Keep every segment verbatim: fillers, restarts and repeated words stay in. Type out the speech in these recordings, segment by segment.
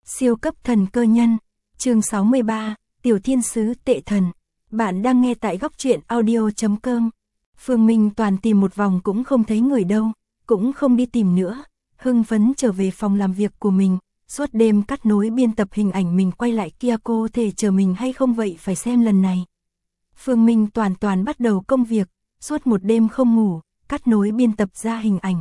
Siêu cấp thần cơ nhân, chương sáu mươi ba, Tiểu Thiên Sứ Tệ Thần. Bạn đang nghe tại góc truyện audio chấm com. Phương Minh Toàn tìm một vòng cũng không thấy người đâu, cũng không đi tìm nữa, hưng phấn trở về phòng làm việc của mình, suốt đêm cắt nối biên tập hình ảnh mình quay lại kia, cô thể chờ mình hay không vậy phải xem lần này. Phương Minh Toàn toàn bắt đầu công việc, suốt một đêm không ngủ, cắt nối biên tập ra hình ảnh.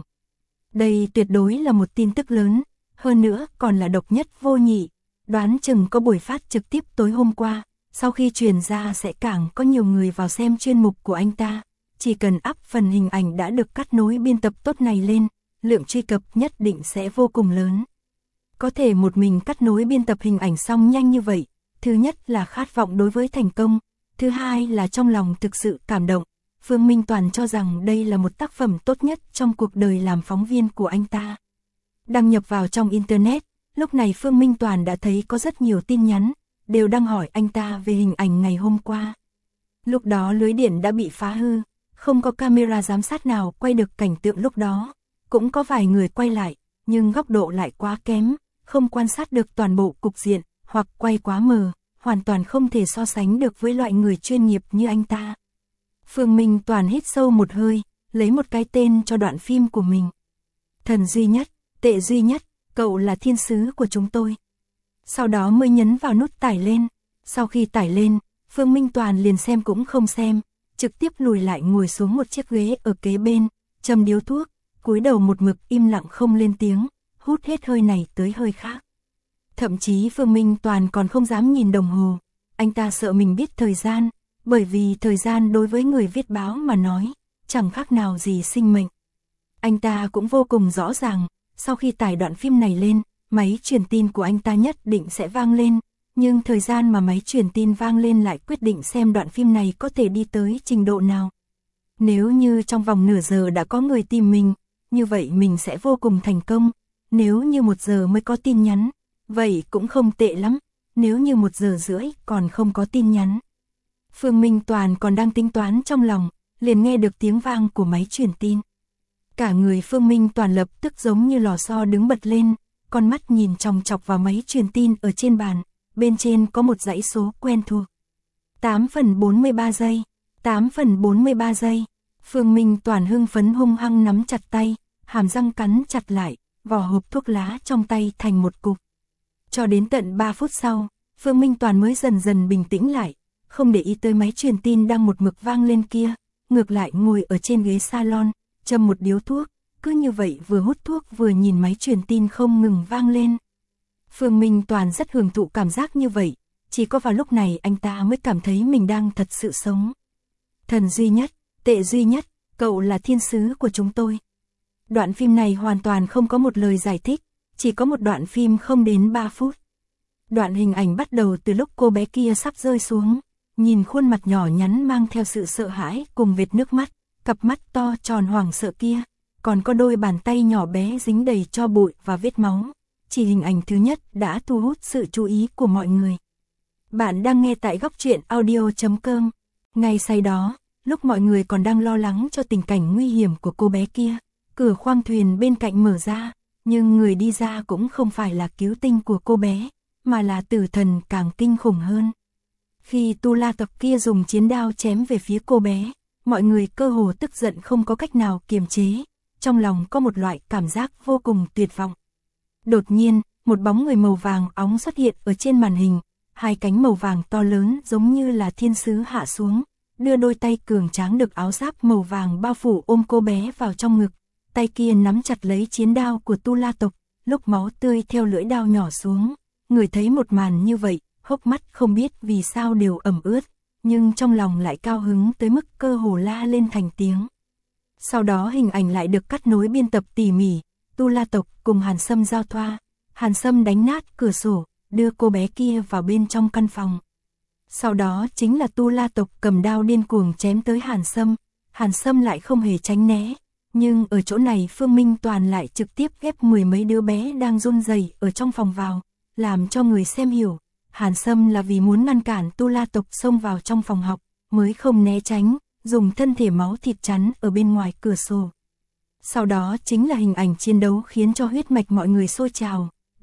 Đây tuyệt đối là một tin tức lớn, hơn nữa còn là độc nhất vô nhị, đoán chừng có buổi phát trực tiếp tối hôm qua, sau khi truyền ra sẽ càng có nhiều người vào xem chuyên mục của anh ta. Chỉ cần up phần hình ảnh đã được cắt nối biên tập tốt này lên, lượng truy cập nhất định sẽ vô cùng lớn. Có thể một mình cắt nối biên tập hình ảnh xong nhanh như vậy, thứ nhất là khát vọng đối với thành công, thứ hai là trong lòng thực sự cảm động. Phương Minh Toàn cho rằng đây là một tác phẩm tốt nhất trong cuộc đời làm phóng viên của anh ta. Đăng nhập vào trong Internet, lúc này Phương Minh Toàn đã thấy có rất nhiều tin nhắn, đều đang hỏi anh ta về hình ảnh ngày hôm qua. Lúc đó lưới điện đã bị phá hư, không có camera giám sát nào quay được cảnh tượng lúc đó. Cũng có vài người quay lại, nhưng góc độ lại quá kém, không quan sát được toàn bộ cục diện, hoặc quay quá mờ, hoàn toàn không thể so sánh được với loại người chuyên nghiệp như anh ta. Phương Minh Toàn hít sâu một hơi, lấy một cái tên cho đoạn phim của mình. Thần duy nhất, tệ duy nhất, cậu là thiên sứ của chúng tôi. Sau đó mới nhấn vào nút tải lên. Sau khi tải lên, Phương Minh Toàn liền xem cũng không xem, trực tiếp lùi lại ngồi xuống một chiếc ghế ở kế bên, châm điếu thuốc, cúi đầu một mực im lặng không lên tiếng, hút hết hơi này tới hơi khác. Thậm chí Phương Minh Toàn còn không dám nhìn đồng hồ, anh ta sợ mình biết thời gian, bởi vì thời gian đối với người viết báo mà nói, chẳng khác nào gì sinh mệnh. Anh ta cũng vô cùng rõ ràng, sau khi tải đoạn phim này lên, máy truyền tin của anh ta nhất định sẽ vang lên, nhưng thời gian mà máy truyền tin vang lên lại quyết định xem đoạn phim này có thể đi tới trình độ nào. Nếu như trong vòng nửa giờ đã có người tìm mình, như vậy mình sẽ vô cùng thành công. Nếu như một giờ mới có tin nhắn, vậy cũng không tệ lắm. Nếu như một giờ rưỡi còn không có tin nhắn. Phương Minh Toàn còn đang tính toán trong lòng, liền nghe được tiếng vang của máy truyền tin. Cả người Phương Minh Toàn lập tức giống như lò xo đứng bật lên, con mắt nhìn chòng chọc vào máy truyền tin ở trên bàn, bên trên có một dãy số quen thuộc. tám phần bốn mươi ba giây, tám phần bốn mươi ba giây. Phương Minh Toàn hưng phấn hung hăng nắm chặt tay, hàm răng cắn chặt lại, vỏ hộp thuốc lá trong tay thành một cục. Cho đến tận ba phút sau, Phương Minh Toàn mới dần dần bình tĩnh lại, không để ý tới máy truyền tin đang một mực vang lên kia, ngược lại ngồi ở trên ghế salon, châm một điếu thuốc, cứ như vậy vừa hút thuốc vừa nhìn máy truyền tin không ngừng vang lên. Phương Minh Toàn rất hưởng thụ cảm giác như vậy, chỉ có vào lúc này anh ta mới cảm thấy mình đang thật sự sống. Thần duy nhất, tệ duy nhất, cậu là thiên sứ của chúng tôi. Đoạn phim này hoàn toàn không có một lời giải thích, chỉ có một đoạn phim không đến ba phút. Đoạn hình ảnh bắt đầu từ lúc cô bé kia sắp rơi xuống, nhìn khuôn mặt nhỏ nhắn mang theo sự sợ hãi cùng vệt nước mắt, cặp mắt to tròn hoảng sợ kia, còn có đôi bàn tay nhỏ bé dính đầy tro bụi và vết máu. Chỉ hình ảnh thứ nhất đã thu hút sự chú ý của mọi người. Bạn đang nghe tại góc truyện audio chấm com. Ngay sau đó, lúc mọi người còn đang lo lắng cho tình cảnh nguy hiểm của cô bé kia, cửa khoang thuyền bên cạnh mở ra, nhưng người đi ra cũng không phải là cứu tinh của cô bé, mà là tử thần càng kinh khủng hơn. Khi Tu La Tộc kia dùng chiến đao chém về phía cô bé, mọi người cơ hồ tức giận không có cách nào kiềm chế, trong lòng có một loại cảm giác vô cùng tuyệt vọng. Đột nhiên, một bóng người màu vàng óng xuất hiện ở trên màn hình, hai cánh màu vàng to lớn giống như là thiên sứ hạ xuống, đưa đôi tay cường tráng được áo giáp màu vàng bao phủ ôm cô bé vào trong ngực, tay kia nắm chặt lấy chiến đao của Tu La Tộc, lúc máu tươi theo lưỡi đao nhỏ xuống. Người thấy một màn như vậy, hốc mắt không biết vì sao đều ẩm ướt, nhưng trong lòng lại cao hứng tới mức cơ hồ la lên thành tiếng. Sau đó hình ảnh lại được cắt nối biên tập tỉ mỉ, Tu La Tộc cùng Hàn Sâm giao thoa, Hàn Sâm đánh nát cửa sổ, đưa cô bé kia vào bên trong căn phòng. Sau đó chính là Tu La Tộc cầm đao điên cuồng chém tới Hàn Sâm, Hàn Sâm lại không hề tránh né, nhưng ở chỗ này Phương Minh Toàn lại trực tiếp ghép mười mấy đứa bé đang run rẩy ở trong phòng vào, làm cho người xem hiểu, Hàn Sâm là vì muốn ngăn cản Tu La Tộc xông vào trong phòng học, mới không né tránh, dùng thân thể máu thịt chắn ở bên ngoài cửa sổ. Sau đó chính là hình ảnh chiến đấu khiến cho huyết mạch mọi người sôi trào,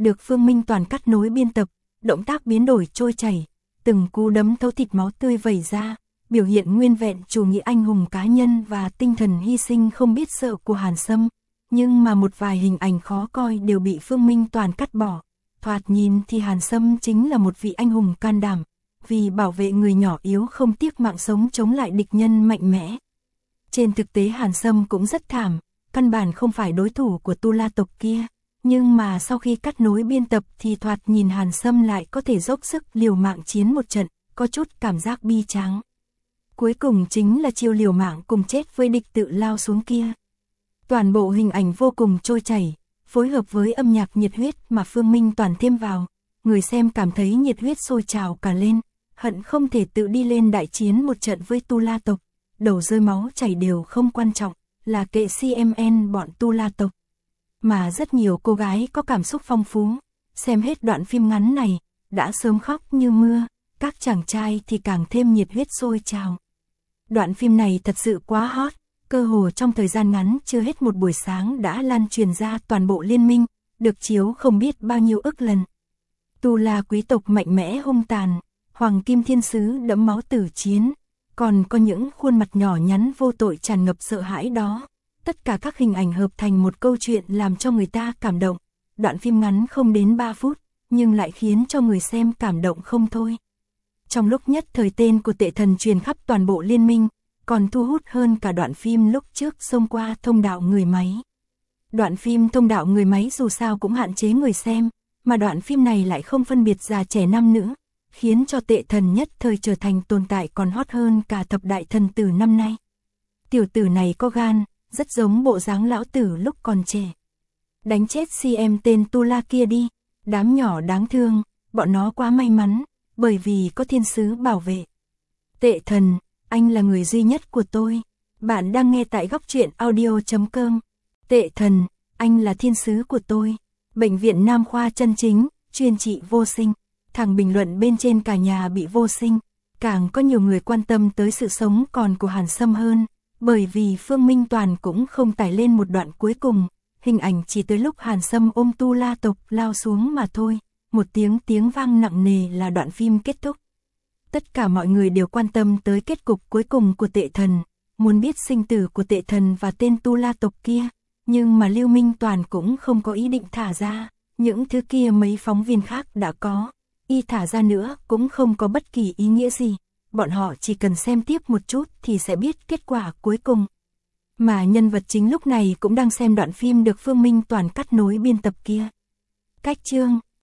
được Phương Minh Toàn cắt nối biên tập, động tác biến đổi trôi chảy, từng cú đấm thấu thịt máu tươi vẩy ra, biểu hiện nguyên vẹn chủ nghĩa anh hùng cá nhân và tinh thần hy sinh không biết sợ của Hàn Sâm, nhưng mà một vài hình ảnh khó coi đều bị Phương Minh Toàn cắt bỏ. Thoạt nhìn thì Hàn Sâm chính là một vị anh hùng can đảm, vì bảo vệ người nhỏ yếu không tiếc mạng sống chống lại địch nhân mạnh mẽ. Trên thực tế Hàn Sâm cũng rất thảm, căn bản không phải đối thủ của Tu La tộc kia, nhưng mà sau khi cắt nối biên tập thì thoạt nhìn Hàn Sâm lại có thể dốc sức liều mạng chiến một trận, có chút cảm giác bi tráng. Cuối cùng chính là chiêu liều mạng cùng chết với địch tự lao xuống kia. Toàn bộ hình ảnh vô cùng trôi chảy, phối hợp với âm nhạc nhiệt huyết mà Phương Minh Toàn thêm vào, người xem cảm thấy nhiệt huyết sôi trào cả lên, hận không thể tự đi lên đại chiến một trận với Tu La tộc, đầu rơi máu chảy đều không quan trọng, là kệ xê em en bọn Tu La tộc. Mà rất nhiều cô gái có cảm xúc phong phú, xem hết đoạn phim ngắn này, đã sớm khóc như mưa, các chàng trai thì càng thêm nhiệt huyết sôi trào. Đoạn phim này thật sự quá hot, cơ hồ trong thời gian ngắn chưa hết một buổi sáng đã lan truyền ra toàn bộ liên minh, được chiếu không biết bao nhiêu ức lần. Tu La quý tộc mạnh mẽ hung tàn, Hoàng Kim Thiên Sứ đẫm máu tử chiến, còn có những khuôn mặt nhỏ nhắn vô tội tràn ngập sợ hãi đó. Tất cả các hình ảnh hợp thành một câu chuyện làm cho người ta cảm động. Đoạn phim ngắn không đến ba phút, nhưng lại khiến cho người xem cảm động không thôi. Trong lúc nhất thời tên của Tệ Thần truyền khắp toàn bộ liên minh, còn thu hút hơn cả đoạn phim lúc trước xông qua Thông đạo người máy. Đoạn phim Thông đạo người máy dù sao cũng hạn chế người xem, mà đoạn phim này lại không phân biệt già trẻ nam nữ, khiến cho Tệ Thần nhất thời trở thành tồn tại còn hot hơn cả thập đại thần tử năm nay. Tiểu tử này có gan, rất giống bộ dáng lão tử lúc còn trẻ. Đánh chết xê em tên Tu La kia đi, đám nhỏ đáng thương, bọn nó quá may mắn, bởi vì có thiên sứ bảo vệ. Tệ Thần, anh là người duy nhất của tôi. Bạn đang nghe tại góc truyện audio chấm com. Tệ Thần, anh là thiên sứ của tôi. Bệnh viện Nam khoa chân chính, chuyên trị vô sinh. Thằng bình luận bên trên cả nhà bị vô sinh. Càng có nhiều người quan tâm tới sự sống còn của Hàn Sâm hơn, bởi vì Phương Minh Toàn cũng không tải lên một đoạn cuối cùng, hình ảnh chỉ tới lúc Hàn Sâm ôm Tu La tộc lao xuống mà thôi, một tiếng tiếng vang nặng nề là đoạn phim kết thúc. Tất cả mọi người đều quan tâm tới kết cục cuối cùng của Tệ Thần, muốn biết sinh tử của Tệ Thần và tên Tu La tộc kia, nhưng mà Lưu Minh Toàn cũng không có ý định thả ra, những thứ kia mấy phóng viên khác đã có, y thả ra nữa cũng không có bất kỳ ý nghĩa gì. Bọn họ chỉ cần xem tiếp một chút thì sẽ biết kết quả cuối cùng. Mà nhân vật chính lúc này cũng đang xem đoạn phim được Phương Minh Toàn cắt nối biên tập kia. Cách chương